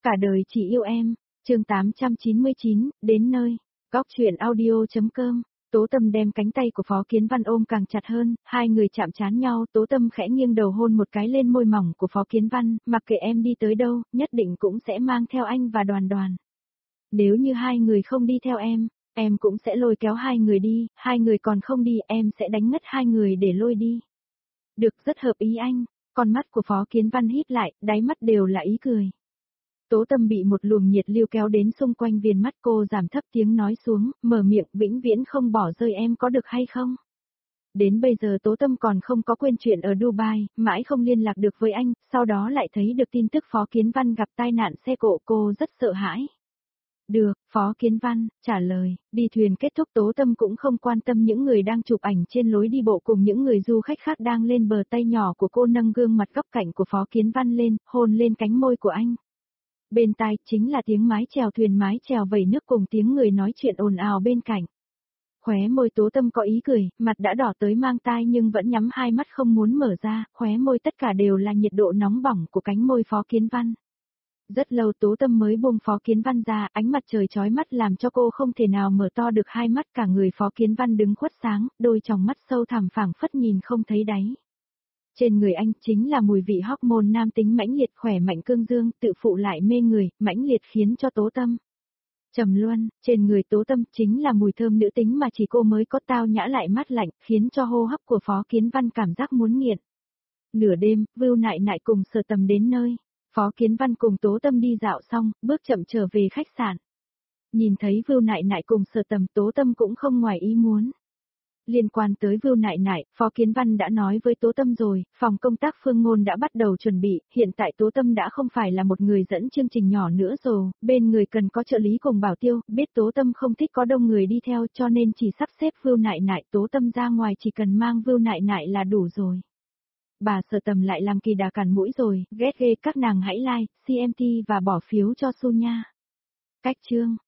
Cả đời chỉ yêu em. Chương 899, đến nơi. Góc truyện audio.com. Tố Tâm đem cánh tay của Phó Kiến Văn ôm càng chặt hơn, hai người chạm trán nhau, Tố Tâm khẽ nghiêng đầu hôn một cái lên môi mỏng của Phó Kiến Văn, mặc kệ em đi tới đâu, nhất định cũng sẽ mang theo anh và Đoàn Đoàn. Nếu như hai người không đi theo em cũng sẽ lôi kéo hai người đi, hai người còn không đi, em sẽ đánh ngất hai người để lôi đi. Được, rất hợp ý anh. Con mắt của Phó Kiến Văn híp lại, đáy mắt đều là ý cười. Tố Tâm bị một luồng nhiệt lưu kéo đến xung quanh viền mắt, cô giảm thấp tiếng nói xuống, mở miệng, vĩnh viễn không bỏ rơi em có được hay không? Đến bây giờ Tố Tâm còn không có quên chuyện ở Dubai, mãi không liên lạc được với anh, sau đó lại thấy được tin tức Phó Kiến Văn gặp tai nạn xe cộ, cô rất sợ hãi. Được, Phó Kiến Văn, trả lời, đi thuyền kết thúc Tố Tâm cũng không quan tâm những người đang chụp ảnh trên lối đi bộ cùng những người du khách khác đang lên bờ, tay nhỏ của cô nâng gương mặt góc cạnh của Phó Kiến Văn lên, hôn lên cánh môi của anh. Bên tai chính là tiếng mái chèo vẩy nước cùng tiếng người nói chuyện ồn ào bên cạnh. Khóe môi Tố Tâm có ý cười, mặt đã đỏ tới mang tai nhưng vẫn nhắm hai mắt không muốn mở ra, khóe môi tất cả đều là nhiệt độ nóng bỏng của cánh môi Phó Kiến Văn. Rất lâu Tố Tâm mới buông Phó Kiến Văn ra, ánh mặt trời chói mắt làm cho cô không thể nào mở to được hai mắt, cả người Phó Kiến Văn đứng khuất sáng, đôi tròng mắt sâu thẳm phảng phất nhìn không thấy đáy. Trên người anh chính là mùi vị hormone nam tính mãnh liệt, khỏe mạnh cương dương, tự phụ lại mê người, mãnh liệt khiến cho Tố Tâm trầm luân. Trên người Tố Tâm chính là mùi thơm nữ tính mà chỉ cô mới có, tao nhã lại mát lạnh, khiến cho hô hấp của Phó Kiến Văn cảm giác muốn nghiện. Nửa đêm, Vưu Nại Nại cùng Sở Tầm đến nơi. Phó Kiến Văn cùng Tố Tâm đi dạo xong, bước chậm trở về khách sạn. Nhìn thấy Vưu Nại Nại cùng Sở Tầm, Tố Tâm cũng không ngoài ý muốn. Liên quan tới Vưu Nại Nại, Phó Kiến Văn đã nói với Tố Tâm rồi, phòng công tác Phương Ngôn đã bắt đầu chuẩn bị, hiện tại Tố Tâm đã không phải là một người dẫn chương trình nhỏ nữa rồi, bên người cần có trợ lý cùng bảo tiêu, biết Tố Tâm không thích có đông người đi theo cho nên chỉ sắp xếp Vưu Nại Nại, Tố Tâm ra ngoài chỉ cần mang Vưu Nại Nại là đủ rồi. Bà Sở Tầm lại làm kỳ đà cản mũi rồi, ghét ghê, các nàng hãy like, CMT và bỏ phiếu cho Su nha. Cách chương.